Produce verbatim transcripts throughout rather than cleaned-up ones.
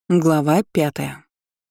Глава пятая.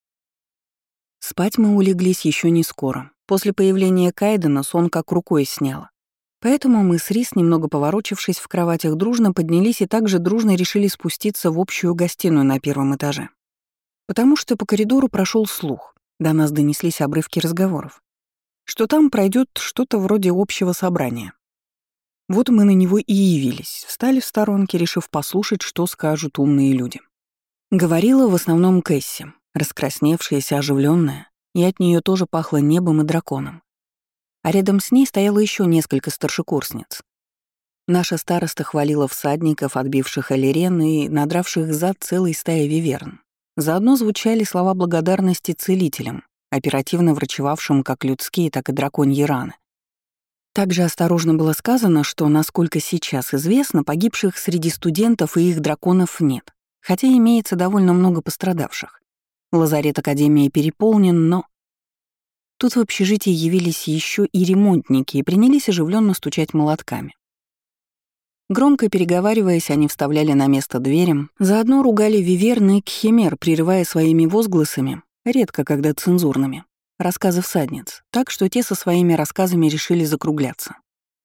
Спать мы улеглись еще не скоро. После появления Кайдена сон как рукой сняло. Поэтому мы с Рис, немного поворочившись в кроватях, дружно поднялись и также дружно решили спуститься в общую гостиную на первом этаже. Потому что по коридору прошел слух, до нас донеслись обрывки разговоров, что там пройдет что-то вроде общего собрания. Вот мы на него и явились, встали в сторонке, решив послушать, что скажут умные люди. Говорила в основном Кэсси, раскрасневшаяся, оживленная, и от нее тоже пахло небом и драконом. А рядом с ней стояло еще несколько старшекурсниц. Наша староста хвалила всадников, отбивших Элирен и надравших зад целой стаи виверн. Заодно звучали слова благодарности целителям, оперативно врачевавшим как людские, так и драконьи раны. Также осторожно было сказано, что, насколько сейчас известно, погибших среди студентов и их драконов нет. Хотя имеется довольно много пострадавших. Лазарет Академии переполнен, но... Тут в общежитии явились еще и ремонтники и принялись оживленно стучать молотками. Громко переговариваясь, они вставляли на место двери, заодно ругали виверны и кхимер, прерывая своими возгласами, редко когда цензурными, рассказы всадниц, так что те со своими рассказами решили закругляться.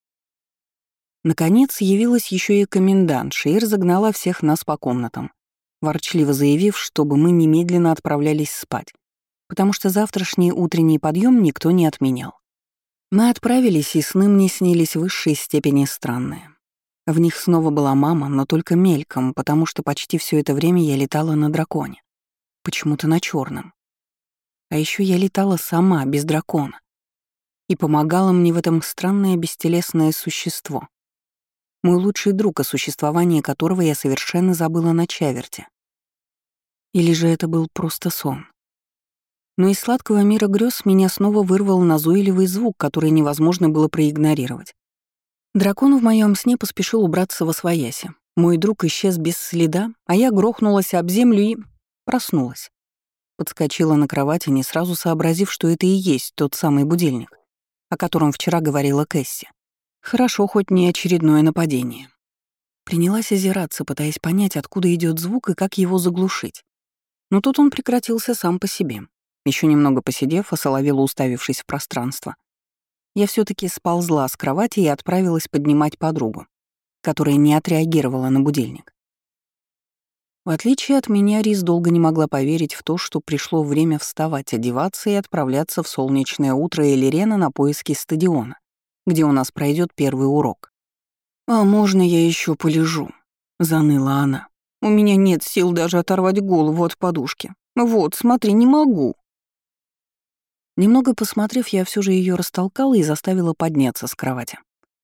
Наконец явилась еще и комендантша и разогнала всех нас по комнатам, ворчливо заявив, чтобы мы немедленно отправлялись спать, потому что завтрашний утренний подъем никто не отменял. Мы отправились, и сны мне снились в высшей степени странные. В них снова была мама, но только мельком, потому что почти все это время я летала на драконе, почему-то на черном. А еще я летала сама, без дракона, и помогало мне в этом странное бестелесное существо. Мой лучший друг, о существовании которого я совершенно забыла на чаверте. Или же это был просто сон? Но из сладкого мира грез меня снова вырвал назойливый звук, который невозможно было проигнорировать. Дракон в моем сне поспешил убраться восвояси. Мой друг исчез без следа, а я грохнулась об землю и... проснулась. Подскочила на кровати, не сразу сообразив, что это и есть тот самый будильник, о котором вчера говорила Кэсси. Хорошо, хоть не очередное нападение. Принялась озираться, пытаясь понять, откуда идет звук и как его заглушить. Но тут он прекратился сам по себе. Еще немного посидев, осоловела, уставившись в пространство, я все таки сползла с кровати и отправилась поднимать подругу, которая не отреагировала на будильник. В отличие от меня, Рис долго не могла поверить в то, что пришло время вставать, одеваться и отправляться в солнечное утро Элирена на поиски стадиона, где у нас пройдет первый урок. «А можно я еще полежу?» — заныла она. «У меня нет сил даже оторвать голову от подушки. Вот, смотри, не могу». Немного посмотрев, я все же ее растолкала и заставила подняться с кровати.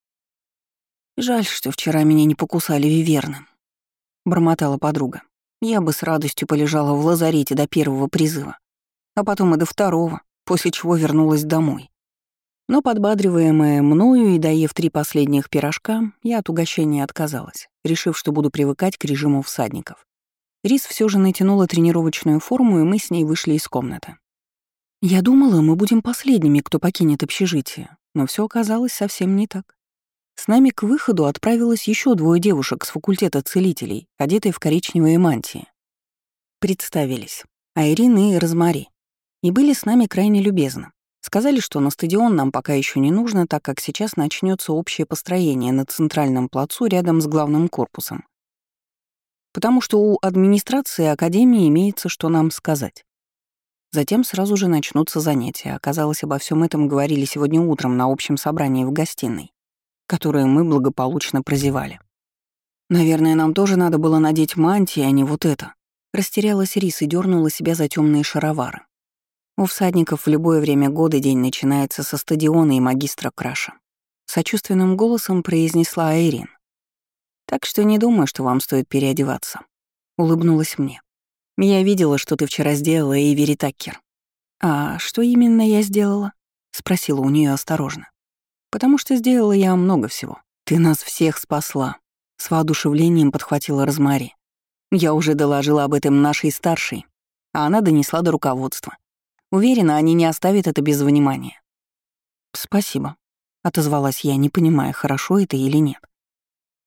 «Жаль, что вчера меня не покусали виверны», — бормотала подруга. «Я бы с радостью полежала в лазарете до первого призыва, а потом и до второго, после чего вернулась домой». Но, подбадриваемая мною и доев три последних пирожка, я от угощения отказалась, решив, что буду привыкать к режиму всадников. Рис все же натянула тренировочную форму, и мы с ней вышли из комнаты. Я думала, мы будем последними, кто покинет общежитие, но все оказалось совсем не так. С нами к выходу отправилось еще двое девушек с факультета целителей, одетые в коричневые мантии. Представились — Айрин и Розмари, и были с нами крайне любезны. Сказали, что на стадион нам пока еще не нужно, так как сейчас начнется общее построение на центральном плацу рядом с главным корпусом. Потому что у администрации Академии имеется что нам сказать. Затем сразу же начнутся занятия. Оказалось, обо всем этом говорили сегодня утром на общем собрании в гостиной, которое мы благополучно прозевали. «Наверное, нам тоже надо было надеть мантии, а не вот это». Растерялась Рис и дернула себя за темные шаровары. У всадников в любое время года день начинается со стадиона и магистра Краша. Сочувственным голосом произнесла Айрин. «Так что не думаю, что вам стоит переодеваться», — улыбнулась мне. «Я видела, что ты вчера сделала, Эйвери Таккер». «А что именно я сделала?» — спросила у нее осторожно. «Потому что сделала я много всего. Ты нас всех спасла», — с воодушевлением подхватила Розмари. «Я уже доложила об этом нашей старшей, а она донесла до руководства. Уверена, они не оставят это без внимания». «Спасибо», — отозвалась я, не понимая, хорошо это или нет.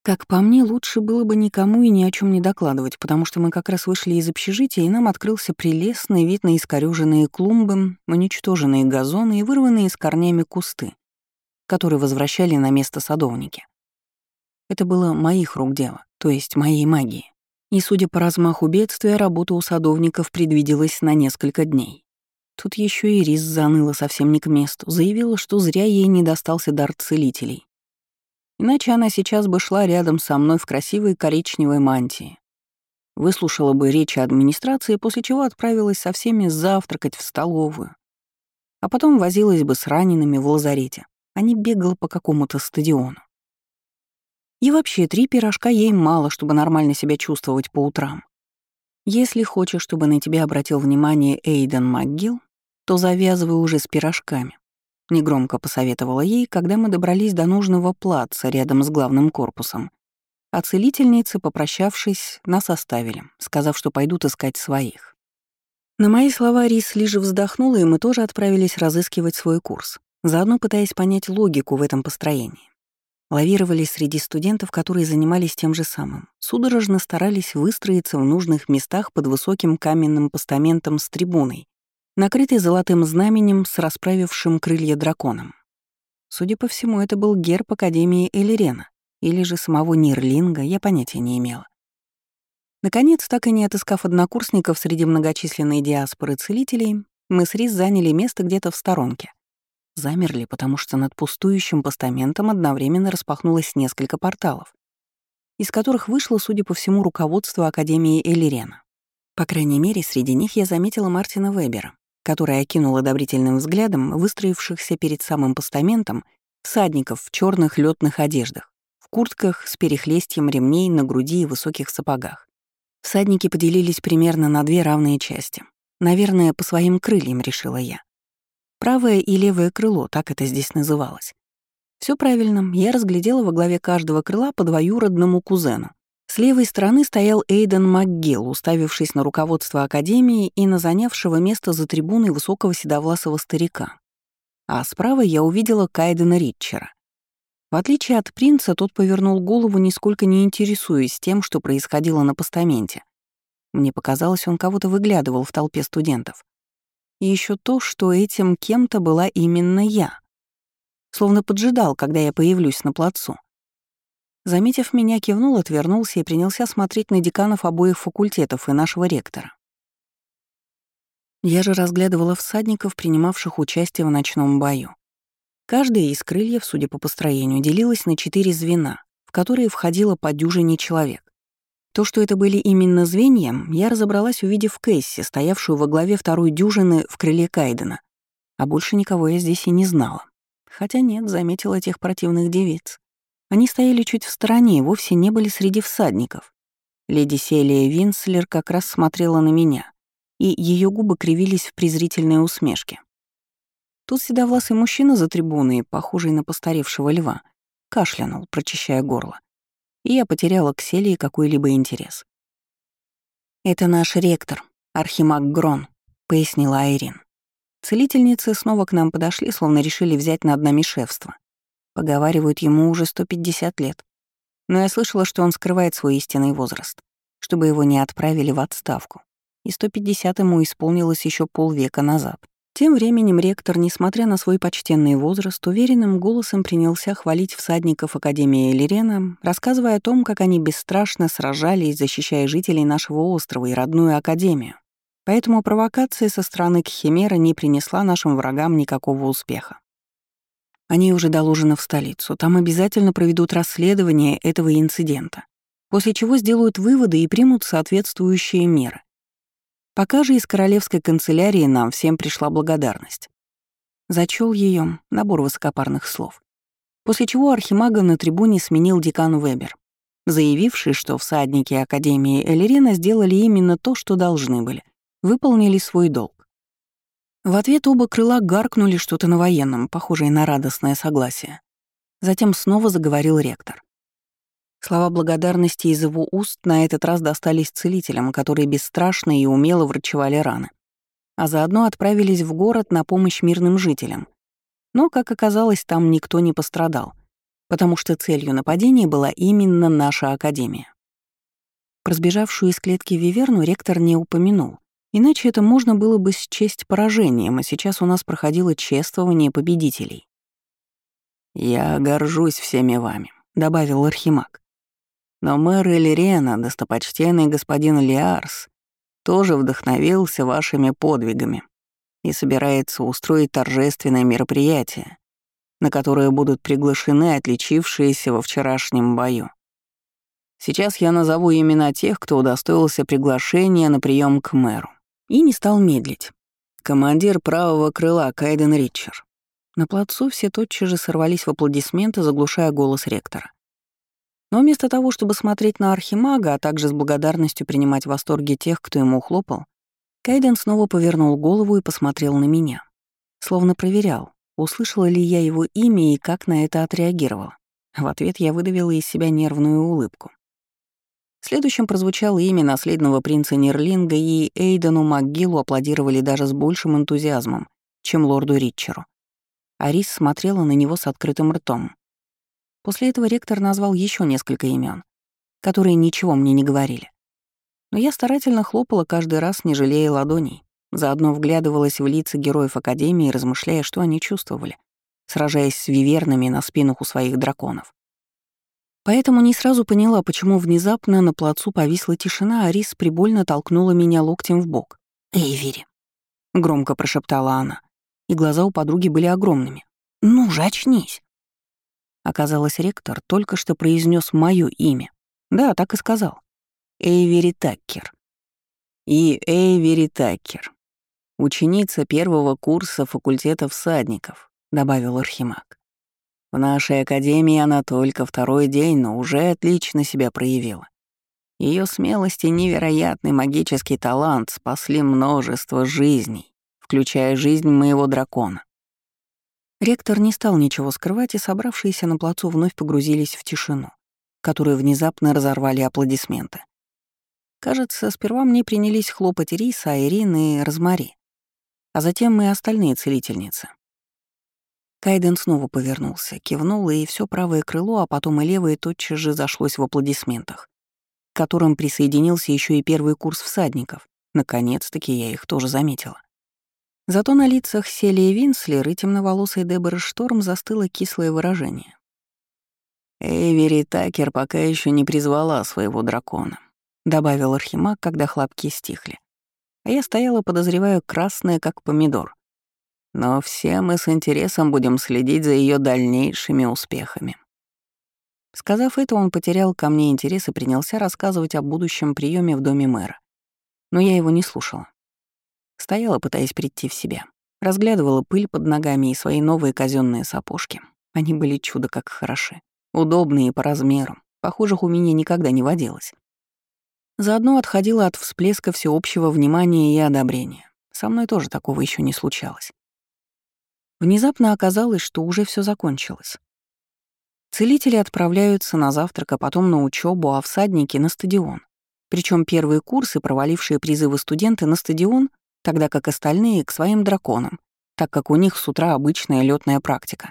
Как по мне, лучше было бы никому и ни о чем не докладывать, потому что мы как раз вышли из общежития, и нам открылся прелестный вид на искорёженные клумбы, уничтоженные газоны и вырванные с корнями кусты, которые возвращали на место садовники. Это было моих рук дело, то есть моей магии. И, судя по размаху бедствия, работа у садовников предвиделась на несколько дней. Тут еще и Рис заныла совсем не к месту, заявила, что зря ей не достался дар целителей. Иначе она сейчас бы шла рядом со мной в красивой коричневой мантии. Выслушала бы речи администрации, после чего отправилась со всеми завтракать в столовую. А потом возилась бы с ранеными в лазарете, а не бегала по какому-то стадиону. И вообще, три пирожка ей мало, чтобы нормально себя чувствовать по утрам. Если хочешь, чтобы на тебя обратил внимание Эйден МакГилл, то завязывай уже с пирожками. Негромко посоветовала ей, когда мы добрались до нужного плаца рядом с главным корпусом. А целительницы, попрощавшись, нас оставили, сказав, что пойдут искать своих. На мои слова Рис лишь вздохнула, и мы тоже отправились разыскивать свой курс, заодно пытаясь понять логику в этом построении. Лавировали среди студентов, которые занимались тем же самым. Судорожно старались выстроиться в нужных местах под высоким каменным постаментом с трибуной, накрытый золотым знаменем с расправившим крылья драконом. Судя по всему, это был герб Академии Элирена, или же самого Нирлинга, я понятия не имела. Наконец, так и не отыскав однокурсников среди многочисленной диаспоры целителей, мы с Рис заняли место где-то в сторонке. Замерли, потому что над пустующим постаментом одновременно распахнулось несколько порталов, из которых вышло, судя по всему, руководство Академии Элирена. По крайней мере, среди них я заметила Мартина Вебера, который окинул одобрительным взглядом выстроившихся перед самым постаментом всадников в черных летных одеждах, в куртках с перехлестьем ремней на груди и высоких сапогах. Всадники поделились примерно на две равные части. Наверное, по своим крыльям, решила я. Правое и левое крыло, так это здесь называлось. Все правильно, я разглядела во главе каждого крыла по двоюродному кузену. С левой стороны стоял Эйден МакГилл, уставившись на руководство Академии и на занявшего место за трибуной высокого седовласого старика. А справа я увидела Кайдена Ритчера. В отличие от принца, тот повернул голову, нисколько не интересуясь тем, что происходило на постаменте. Мне показалось, он кого-то выглядывал в толпе студентов. И еще то, что этим кем-то была именно я. Словно поджидал, когда я появлюсь на плацу. Заметив меня, кивнул, отвернулся и принялся смотреть на деканов обоих факультетов и нашего ректора. Я же разглядывала всадников, принимавших участие в ночном бою. Каждое из крыльев, судя по построению, делилось на четыре звена, в которые входило по дюжине человек. То, что это были именно звенья, я разобралась, увидев Кэсси, стоявшую во главе второй дюжины в крыле Кайдена. А больше никого я здесь и не знала. Хотя нет, заметила тех противных девиц. Они стояли чуть в стороне и вовсе не были среди всадников. Леди Селия Винслер как раз смотрела на меня, и ее губы кривились в презрительной усмешке. Тут седовласый мужчина за трибуной, похожий на постаревшего льва, кашлянул, прочищая горло. И я потеряла к Селии какой-либо интерес. «Это наш ректор, Архимаг Грон», — пояснила Айрин. Целительницы снова к нам подошли, словно решили взять над нами шефство. Поговаривают, ему уже сто пятьдесят лет. Но я слышала, что он скрывает свой истинный возраст, чтобы его не отправили в отставку. И сто пятьдесят ему исполнилось еще полвека назад. Тем временем ректор, несмотря на свой почтенный возраст, уверенным голосом принялся хвалить всадников Академии Элирена, рассказывая о том, как они бесстрашно сражались, защищая жителей нашего острова и родную Академию. Поэтому провокация со стороны Кхимера не принесла нашим врагам никакого успеха. Они уже доложены в столицу, там обязательно проведут расследование этого инцидента, после чего сделают выводы и примут соответствующие меры. Пока же из королевской канцелярии нам всем пришла благодарность. Зачёл ее набор высокопарных слов. После чего архимага на трибуне сменил декан Вебер, заявивший, что всадники Академии Элирена сделали именно то, что должны были, выполнили свой долг. В ответ оба крыла гаркнули что-то на военном, похожее на радостное согласие. Затем снова заговорил ректор. Слова благодарности из его уст на этот раз достались целителям, которые бесстрашно и умело врачевали раны, а заодно отправились в город на помощь мирным жителям. Но, как оказалось, там никто не пострадал. потому что целью нападения была именно наша академия. Про сбежавшую из клетки виверну ректор не упомянул, иначе это можно было бы счесть поражением, а сейчас у нас проходило чествование победителей. «Я горжусь всеми вами», — добавил Архимаг. «Но мэр Элирена, достопочтенный господин Лиарс, тоже вдохновился вашими подвигами и собирается устроить торжественное мероприятие, на которое будут приглашены отличившиеся во вчерашнем бою. Сейчас я назову имена тех, кто удостоился приглашения на прием к мэру». И не стал медлить. Командир правого крыла Кайден Ритчер. На плацу все тотчас же сорвались в аплодисменты, заглушая голос ректора. Но вместо того, чтобы смотреть на архимага, а также с благодарностью принимать восторги тех, кто ему хлопал, Кайден снова повернул голову и посмотрел на меня. Словно проверял, услышала ли я его имя и как на это отреагировала. В ответ я выдавила из себя нервную улыбку. Следующим прозвучало имя наследного принца Нерлинга, и Эйдену МакГиллу аплодировали даже с большим энтузиазмом, чем лорду Ритчеру. Арис смотрела на него с открытым ртом. После этого ректор назвал еще несколько имен, которые ничего мне не говорили. Но я старательно хлопала каждый раз, не жалея ладоней, заодно вглядывалась в лица героев Академии, размышляя, что они чувствовали, сражаясь с вивернами на спинах у своих драконов. Поэтому не сразу поняла, почему внезапно на плацу повисла тишина, а Рис прибольно толкнула меня локтем в бок. «Эйвери», — громко прошептала она, и глаза у подруги были огромными. «Ну же, очнись!» Оказалось, ректор только что произнес моё имя. Да, так и сказал. Эйвери Таккер. И Эйвери Таккер, ученица первого курса факультета всадников, добавил Архимаг. В нашей академии она только второй день, но уже отлично себя проявила. Ее смелость и невероятный магический талант спасли множество жизней, включая жизнь моего дракона. Ректор не стал ничего скрывать, и собравшиеся на плацу вновь погрузились в тишину, которую внезапно разорвали аплодисменты. Кажется, сперва мне принялись хлопать Риса, Айрин и Розмари, а затем мы остальные целительницы. Кайден снова повернулся, кивнул, и все правое крыло, а потом и левое тотчас же зашлось в аплодисментах, к которым присоединился еще и первый курс всадников. Наконец-таки я их тоже заметила. Зато на лицах Селии Винслер и темноволосой Деборы Шторм застыло кислое выражение. «Эйвери Такер пока еще не призвала своего дракона», — добавил Архимаг, когда хлопки стихли. А я стояла, подозреваю, красная, как помидор. «Но все мы с интересом будем следить за ее дальнейшими успехами». Сказав это, он потерял ко мне интерес и принялся рассказывать о будущем приеме в доме мэра. Но я его не слушала. Стояла, пытаясь прийти в себя. Разглядывала пыль под ногами и свои новые казенные сапожки. Они были чудо как хороши. Удобные по размеру. Похожих у меня никогда не водилось. Заодно отходила от всплеска всеобщего внимания и одобрения. Со мной тоже такого еще не случалось. Внезапно оказалось, что уже все закончилось. Целители отправляются на завтрак, а потом на учебу, а всадники — на стадион. Причем первые курсы, провалившие призывы студенты, на стадион, тогда как остальные — к своим драконам, так как у них с утра обычная лётная практика.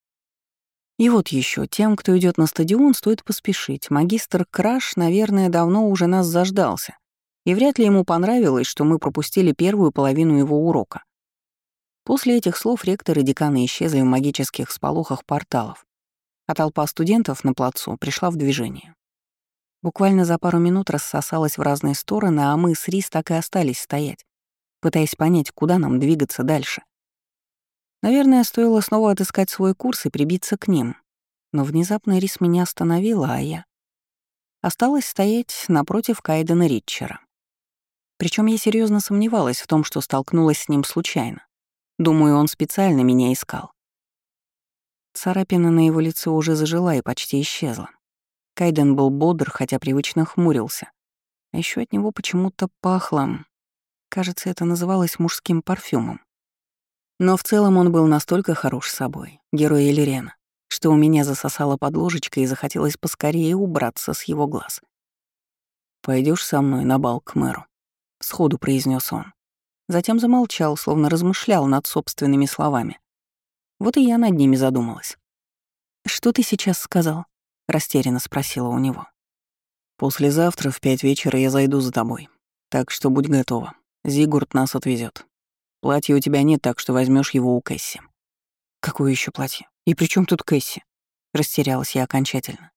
И вот еще тем, кто идет на стадион, стоит поспешить. Магистр Краш, наверное, давно уже нас заждался, и вряд ли ему понравилось, что мы пропустили первую половину его урока. После этих слов ректор и деканы исчезли в магических сполохах порталов, а толпа студентов на плацу пришла в движение. Буквально за пару минут рассосалась в разные стороны, а мы с Рис так и остались стоять, пытаясь понять, куда нам двигаться дальше. Наверное, стоило снова отыскать свой курс и прибиться к ним. Но внезапно Рис меня остановила, а я осталась стоять напротив Кайдена Ритчера. Причем я серьезно сомневалась в том, что столкнулась с ним случайно. Думаю, он специально меня искал. Царапина на его лице уже зажила и почти исчезла. Кайден был бодр, хотя привычно хмурился. А еще от него почему-то пахло... Кажется, это называлось мужским парфюмом. Но в целом он был настолько хорош собой, герой Элирена, что у меня засосало под ложечкой и захотелось поскорее убраться с его глаз. Пойдешь со мной на бал к мэру?» — сходу произнес он. Затем замолчал, словно размышлял над собственными словами. Вот и я над ними задумалась. «Что ты сейчас сказал?» — растерянно спросила у него. «Послезавтра в пять вечера я зайду за тобой. Так что будь готова. Зигурд нас отвезет. Платья у тебя нет, так что возьмешь его у Кэсси». «Какое еще платье? И при чем тут Кэсси?» Растерялась я окончательно.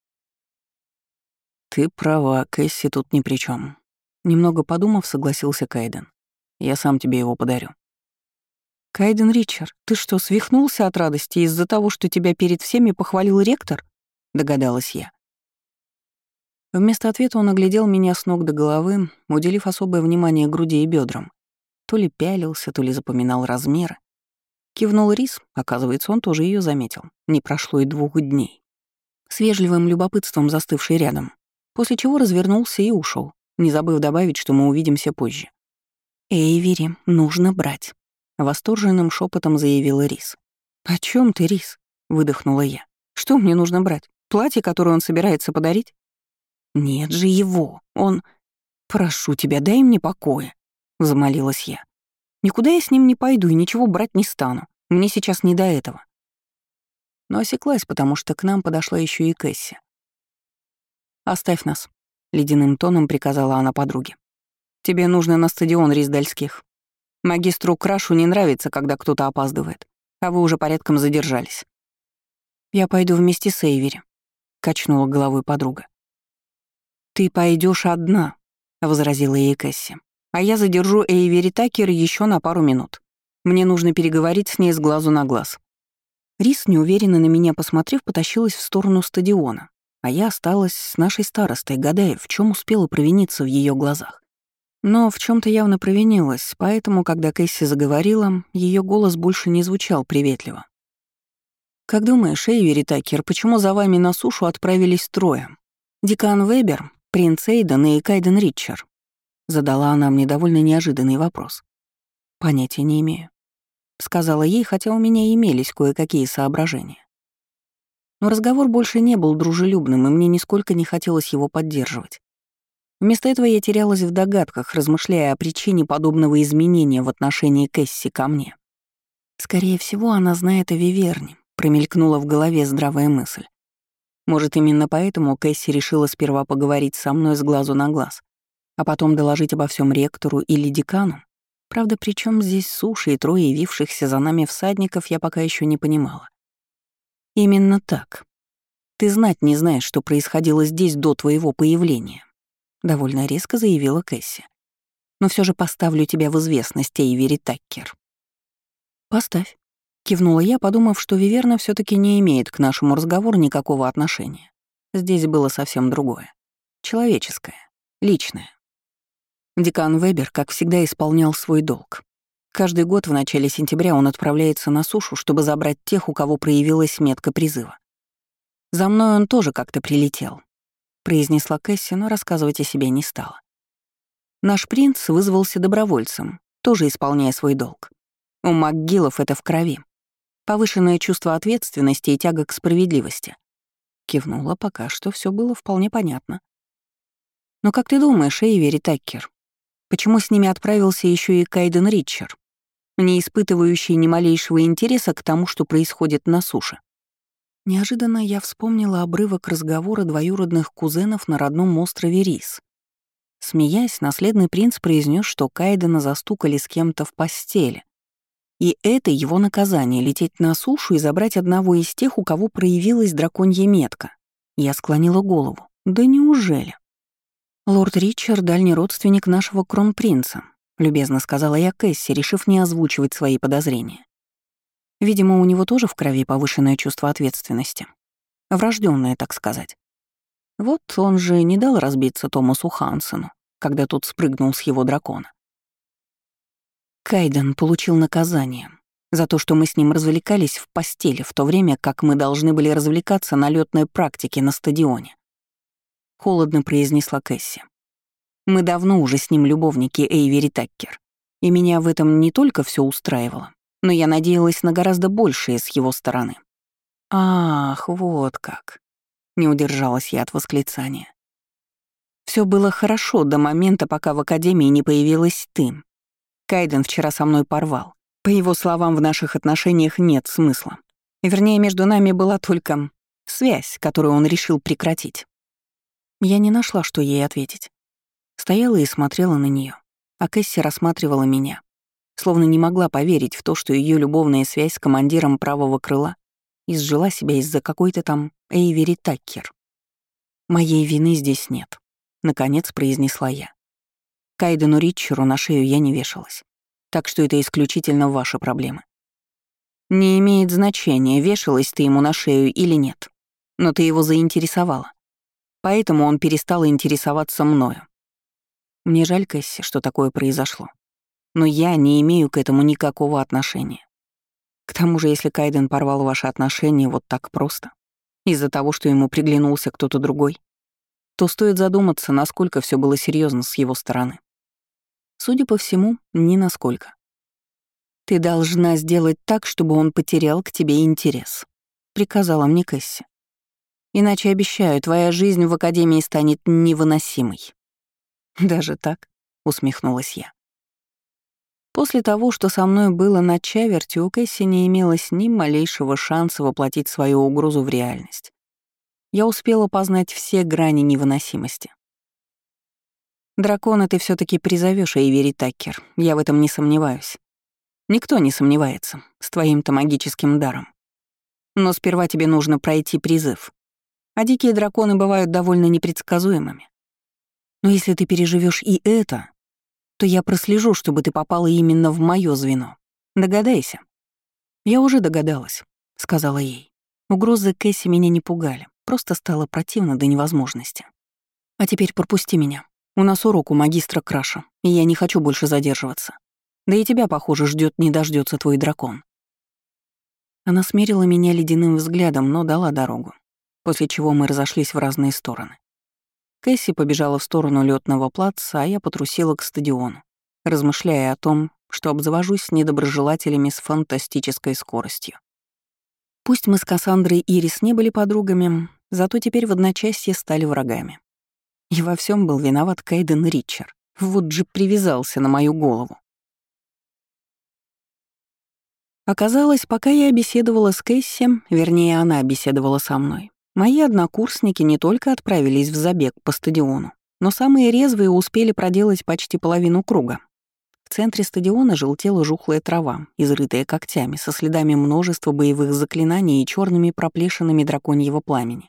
«Ты права, Кэсси тут ни при чем. Немного подумав, согласился Кайден. «Я сам тебе его подарю». «Кайден Ричард, ты что, свихнулся от радости из-за того, что тебя перед всеми похвалил ректор?» — догадалась я. Вместо ответа он оглядел меня с ног до головы, уделив особое внимание груди и бедрам. То ли пялился, то ли запоминал размеры. Кивнул Рис, оказывается, он тоже ее заметил. Не прошло и двух дней. С вежливым любопытством застывший рядом. После чего развернулся и ушел, не забыв добавить, что мы увидимся позже. «Эйвери, нужно брать», — восторженным шепотом заявила Рис. «О чем ты, Рис?» — выдохнула я. «Что мне нужно брать? Платье, которое он собирается подарить?» «Нет же его, он...» «Прошу тебя, дай мне покоя», — взмолилась я. «Никуда я с ним не пойду и ничего брать не стану. Мне сейчас не до этого». Но осеклась, потому что к нам подошла еще и Кэсси. «Оставь нас», — ледяным тоном приказала она подруге. «Тебе нужно на стадион Риздальских. Магистру Крашу не нравится, когда кто-то опаздывает, а вы уже порядком задержались». «Я пойду вместе с Эйвери», — качнула головой подруга. «Ты пойдешь одна», — возразила ей Кэсси. «А я задержу Эйвери Такер еще на пару минут. Мне нужно переговорить с ней с глазу на глаз». Рис, неуверенно на меня посмотрев, потащилась в сторону стадиона, а я осталась с нашей старостой, гадая, в чем успела провиниться в ее глазах. Но в чем то явно провинилась, поэтому, когда Кэсси заговорила, ее голос больше не звучал приветливо. «Как думаешь, Эйвери Такер, почему за вами на сушу отправились трое? Декан Вебер, принц Эйден и Кайден Ричард?» Задала она мне довольно неожиданный вопрос. «Понятия не имею», — сказала ей, хотя у меня имелись кое-какие соображения. Но разговор больше не был дружелюбным, и мне нисколько не хотелось его поддерживать. Вместо этого я терялась в догадках, размышляя о причине подобного изменения в отношении Кэсси ко мне. «Скорее всего, она знает о Виверне», — промелькнула в голове здравая мысль. Может, именно поэтому Кэсси решила сперва поговорить со мной с глазу на глаз, а потом доложить обо всем ректору или декану? Правда, при чем здесь суши и трое явившихся за нами всадников, я пока еще не понимала. «Именно так. Ты знать не знаешь, что происходило здесь до твоего появления», — довольно резко заявила Кэсси. «Но все же поставлю тебя в известность, Эйвери Таккер». «Поставь», — кивнула я, подумав, что Виверна все таки не имеет к нашему разговору никакого отношения. Здесь было совсем другое. Человеческое, личное. Декан Вебер, как всегда, исполнял свой долг. Каждый год в начале сентября он отправляется на сушу, чтобы забрать тех, у кого проявилась метка призыва. «За мной он тоже как-то прилетел», — произнесла Кэсси, но рассказывать о себе не стала. Наш принц вызвался добровольцем, тоже исполняя свой долг. У МакГиллов это в крови. Повышенное чувство ответственности и тяга к справедливости. Кивнула, пока что все было вполне понятно. «Но как ты думаешь, Эйвери Таккер, почему с ними отправился еще и Кайден Ричард, не испытывающий ни малейшего интереса к тому, что происходит на суше?» Неожиданно я вспомнила обрывок разговора двоюродных кузенов на родном острове Рис. Смеясь, наследный принц произнес, что Кайдена застукали с кем-то в постели. И это его наказание — лететь на сушу и забрать одного из тех, у кого проявилась драконья метка. Я склонила голову. Да неужели? «Лорд Ричард — дальний родственник нашего кронпринца», — любезно сказала я Кэсси, решив не озвучивать свои подозрения. Видимо, у него тоже в крови повышенное чувство ответственности. Врожденное, так сказать. Вот он же не дал разбиться Томасу Хансену, когда тот спрыгнул с его дракона. Кайден получил наказание за то, что мы с ним развлекались в постели, в то время как мы должны были развлекаться на лётной практике на стадионе. Холодно произнесла Кэсси. Мы давно уже с ним любовники, Эйвери Таккер, и меня в этом не только все устраивало, но я надеялась на гораздо большее с его стороны. «Ах, вот как!» — не удержалась я от восклицания. Все было хорошо до момента, пока в Академии не появилась ты. Кайден вчера со мной порвал. По его словам, в наших отношениях нет смысла. Вернее, между нами была только Связь, которую он решил прекратить. Я не нашла, что ей ответить. Стояла и смотрела на нее, а Кэсси рассматривала меня, словно не могла поверить в то, что ее любовная связь с командиром правого крыла изжила себя из-за какой-то там Эйвери Таккер. «Моей вины здесь нет», — наконец произнесла я. Кайдену Ритчеру на шею я не вешалась, так что это исключительно ваши проблемы. Не имеет значения, вешалась ты ему на шею или нет, но ты его заинтересовала. Поэтому он перестал интересоваться мною. Мне жаль, Кэсси, что такое произошло, но я не имею к этому никакого отношения. К тому же, если Кайден порвал ваши отношения вот так просто, из-за того, что ему приглянулся кто-то другой, то стоит задуматься, насколько все было серьезно с его стороны. Судя по всему, ни насколько. «Ты должна сделать так, чтобы он потерял к тебе интерес», — приказала мне Кэсси. «Иначе, обещаю, твоя жизнь в Академии станет невыносимой». «Даже так?» — усмехнулась я. После того, что со мной было на чаверти, у Кэсси не имелось ни малейшего шанса воплотить свою угрозу в реальность. Я успела познать все грани невыносимости. «Дракона ты все таки призовешь, Эйвери Таккер, я в этом не сомневаюсь. Никто не сомневается, с твоим-то магическим даром. Но сперва тебе нужно пройти призыв. А дикие драконы бывают довольно непредсказуемыми. Но если ты переживешь и это, то я прослежу, чтобы ты попала именно в моё звено. Догадайся». «Я уже догадалась», — сказала ей. Угрозы Кэсси меня не пугали, просто стало противно до невозможности. «А теперь пропусти меня. У нас урок у магистра Краша, и я не хочу больше задерживаться. Да и тебя, похоже, ждет не дождется твой дракон». Она смерила меня ледяным взглядом, но дала дорогу, после чего мы разошлись в разные стороны. Кэсси побежала в сторону лётного плаца, а я потрусила к стадиону, размышляя о том, что обзавожусь с недоброжелателями с фантастической скоростью. Пусть мы с Кассандрой и Ирис не были подругами, зато теперь в одночасье стали врагами. И во всем был виноват Кайден Ритчер. Вот же привязался на мою голову. Оказалось, пока я беседовала с Кэсси, вернее, она беседовала со мной, мои однокурсники не только отправились в забег по стадиону, но самые резвые успели проделать почти половину круга. В центре стадиона желтела жухлая трава, изрытая когтями, со следами множества боевых заклинаний и черными проплешинами драконьего пламени.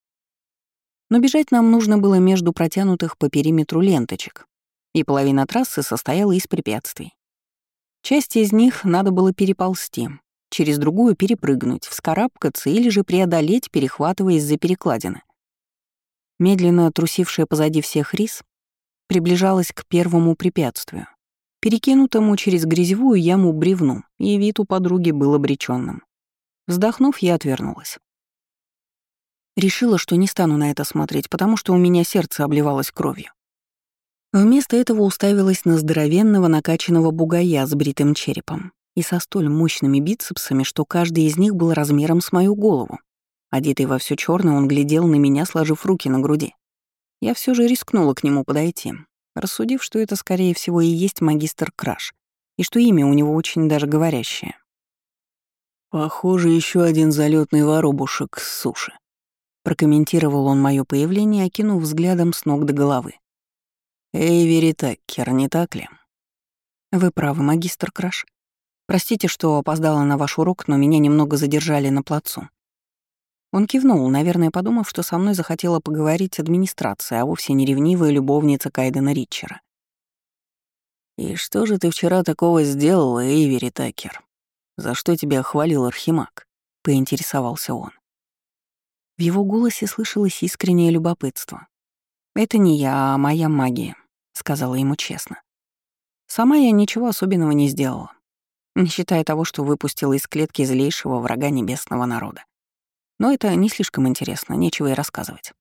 Но бежать нам нужно было между протянутых по периметру ленточек, и половина трассы состояла из препятствий. Часть из них надо было переползти, через другую перепрыгнуть, вскарабкаться или же преодолеть, перехватываясь за перекладины. Медленно трусившая позади всех Рис приближалась к первому препятствию, перекинутому через грязевую яму бревну, и вид у подруги был обречённым. Вздохнув, я отвернулась. Решила, что не стану на это смотреть, потому что у меня сердце обливалось кровью. Вместо этого уставилась на здоровенного накачанного бугая с бритым черепом и со столь мощными бицепсами, что каждый из них был размером с мою голову. Одетый во всё чёрное, он глядел на меня, сложив руки на груди. Я всё же рискнула к нему подойти, рассудив, что это, скорее всего, и есть магистр Краш, и что имя у него очень даже говорящее. «Похоже, ещё один залётный воробушек с суши», — прокомментировал он моё появление, окинув взглядом с ног до головы. «Эйвери Таккер, не так ли?» «Вы правы, магистр Краш. Простите, что опоздала на ваш урок, но меня немного задержали на плацу». Он кивнул, наверное, подумав, что со мной захотела поговорить администрация, а вовсе не ревнивая любовница Кайдена Ритчера. «И что же ты вчера такого сделала, Эйвери Таккер? За что тебя хвалил Архимаг?» — поинтересовался он. В его голосе слышалось искреннее любопытство. «Это не я, а моя магия», — сказала ему честно. «Сама я ничего особенного не сделала, не считая того, что выпустила из клетки злейшего врага небесного народа. Но это не слишком интересно, нечего и рассказывать».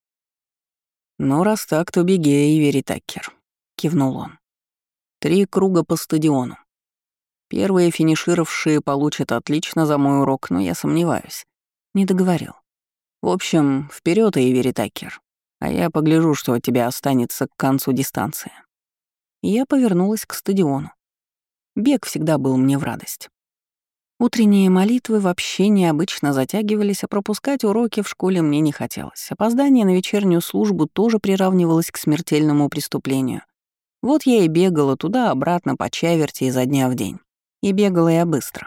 «Ну, раз так, то беги, Эйвери Таккер», — кивнул он. «Три круга по стадиону. Первые финишировавшие получат отлично за мой урок, но я сомневаюсь». Не договорил. «В общем, вперёд, Эйвери Таккер, а я погляжу, что от тебя останется к концу дистанции». И я повернулась к стадиону. Бег всегда был мне в радость. Утренние молитвы вообще необычно затягивались, а пропускать уроки в школе мне не хотелось. Опоздание на вечернюю службу тоже приравнивалось к смертельному преступлению. Вот я и бегала туда-обратно по чаверти изо дня в день. И бегала я быстро.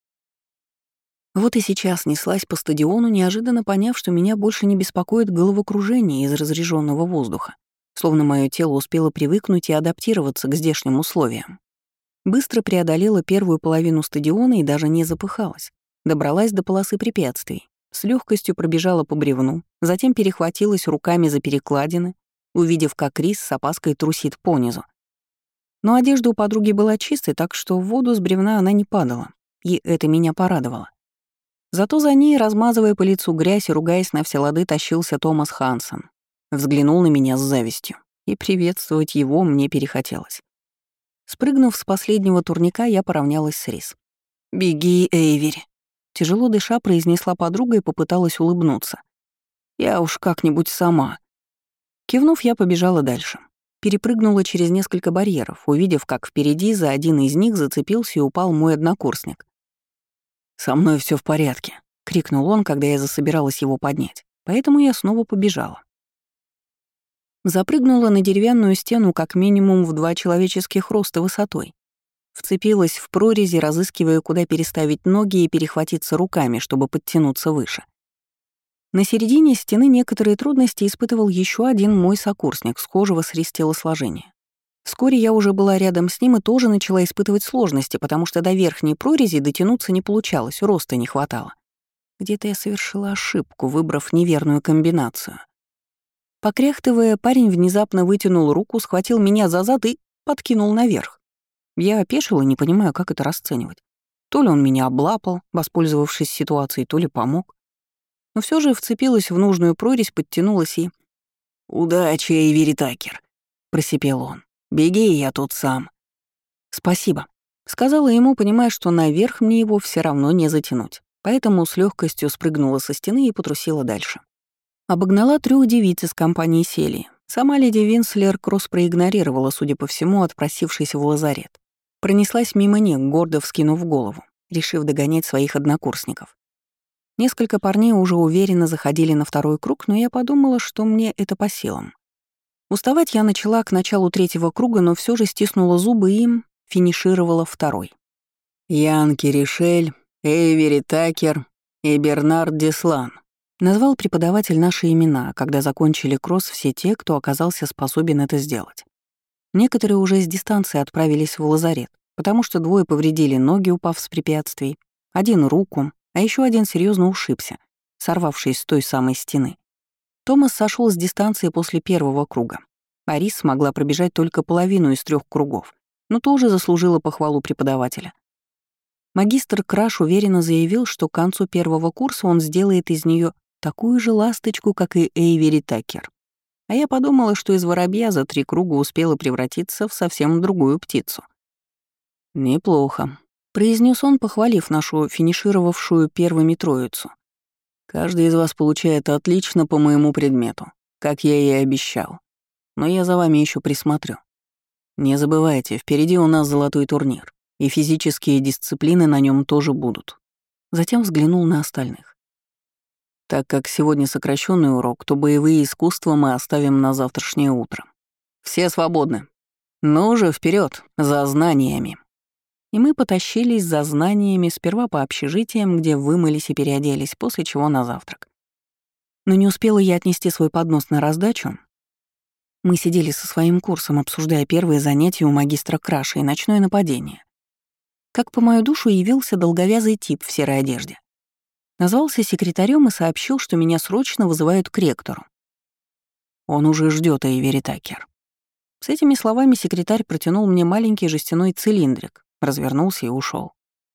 Вот и сейчас неслась по стадиону, неожиданно поняв, что меня больше не беспокоит головокружение из разреженного воздуха, словно мое тело успело привыкнуть и адаптироваться к здешним условиям. Быстро преодолела первую половину стадиона и даже не запыхалась. Добралась до полосы препятствий, с легкостью пробежала по бревну, затем перехватилась руками за перекладины, увидев, как Крис с опаской трусит понизу. Но одежда у подруги была чистой, так что в воду с бревна она не падала, и это меня порадовало. Зато за ней, размазывая по лицу грязь и ругаясь на все лады, тащился Томас Хансен. Взглянул на меня с завистью, и приветствовать его мне перехотелось. Спрыгнув с последнего турника, я поравнялась с Рис. «Беги, Эйвери!» Тяжело дыша, произнесла подруга и попыталась улыбнуться. «Я уж как-нибудь сама». Кивнув, я побежала дальше. Перепрыгнула через несколько барьеров, увидев, как впереди за один из них зацепился и упал мой однокурсник. «Со мной все в порядке», — крикнул он, когда я засобиралась его поднять. Поэтому я снова побежала. Запрыгнула на деревянную стену как минимум в два человеческих роста высотой. Вцепилась в прорези, разыскивая, куда переставить ноги и перехватиться руками, чтобы подтянуться выше. На середине стены некоторые трудности испытывал еще один мой сокурсник, схожего с Рис телосложения. Вскоре я уже была рядом с ним и тоже начала испытывать сложности, потому что до верхней прорези дотянуться не получалось, роста не хватало. Где-то я совершила ошибку, выбрав неверную комбинацию. Покряхтывая, парень внезапно вытянул руку, схватил меня за зад и подкинул наверх. Я опешила, не понимая, как это расценивать. То ли он меня облапал, воспользовавшись ситуацией, то ли помог. Но все же вцепилась в нужную прорезь, подтянулась и... «Удачи, Эйвери Такер!» — просипел он. «Беги, я тут сам». «Спасибо», — сказала ему, понимая, что наверх мне его все равно не затянуть. Поэтому с легкостью спрыгнула со стены и потрусила дальше. Обогнала трех девиц из компании Селии. Сама леди Винслер Кросс проигнорировала, судя по всему, отпросившись в лазарет. Пронеслась мимо них, гордо вскинув голову, решив догонять своих однокурсников. Несколько парней уже уверенно заходили на второй круг, но я подумала, что мне это по силам. Уставать я начала к началу третьего круга, но все же стиснула зубы и им финишировала второй. «Янки Ришель, Эйвери Такер и Бернард Деслан», назвал преподаватель наши имена, когда закончили кросс все те, кто оказался способен это сделать. Некоторые уже с дистанции отправились в лазарет, потому что двое повредили ноги, упав с препятствий, один — руку, а еще один серьезно ушибся, сорвавшись с той самой стены. Томас сошел с дистанции после первого круга. Арис смогла пробежать только половину из трех кругов, но тоже заслужила похвалу преподавателя. Магистр Краш уверенно заявил, что к концу первого курса он сделает из нее такую же ласточку, как и Эйвери Такер. А я подумала, что из воробья за три круга успела превратиться в совсем другую птицу. «Неплохо», — произнес он, похвалив нашу финишировавшую первыми троицу. «Каждый из вас получает отлично по моему предмету, как я и обещал. Но я за вами еще присмотрю. Не забывайте, впереди у нас золотой турнир, и физические дисциплины на нем тоже будут». Затем взглянул на остальных. Так как сегодня сокращенный урок, то боевые искусства мы оставим на завтрашнее утро. Все свободны. Ну же, вперед, за знаниями. И мы потащились за знаниями сперва по общежитиям, где вымылись и переоделись, после чего на завтрак. Но не успела я отнести свой поднос на раздачу. Мы сидели со своим курсом, обсуждая первые занятия у магистра Краша и ночное нападение. Как по мою душу явился долговязый тип в серой одежде. Назвался секретарем и сообщил, что меня срочно вызывают к ректору. Он уже ждет Эйвери Такер. С этими словами секретарь протянул мне маленький жестяной цилиндрик, развернулся и ушел.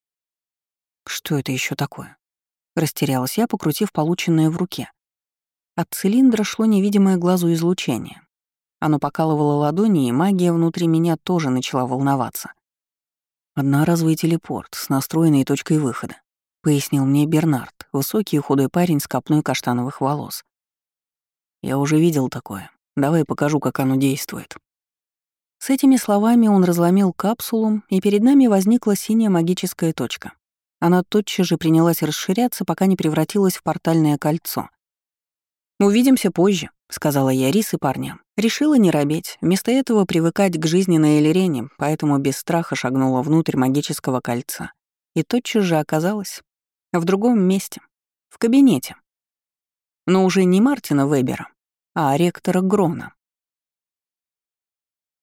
Что это еще такое? Растерялась я, покрутив полученное в руке. От цилиндра шло невидимое глазу излучение. Оно покалывало ладони, и магия внутри меня тоже начала волноваться. «Одноразовый телепорт с настроенной точкой выхода», — пояснил мне Бернард, высокий и худой парень с копной каштановых волос. «Я уже видел такое. Давай покажу, как оно действует». С этими словами он разломил капсулу, и перед нами возникла синяя магическая точка. Она тотчас же принялась расширяться, пока не превратилась в портальное кольцо. «Увидимся позже», — сказала я Рис и парням. Решила не робеть, вместо этого привыкать к жизни на Элерене, поэтому без страха шагнула внутрь магического кольца. И тотчас же оказалась в другом месте, в кабинете. Но уже не Мартина Вебера, а ректора Грона.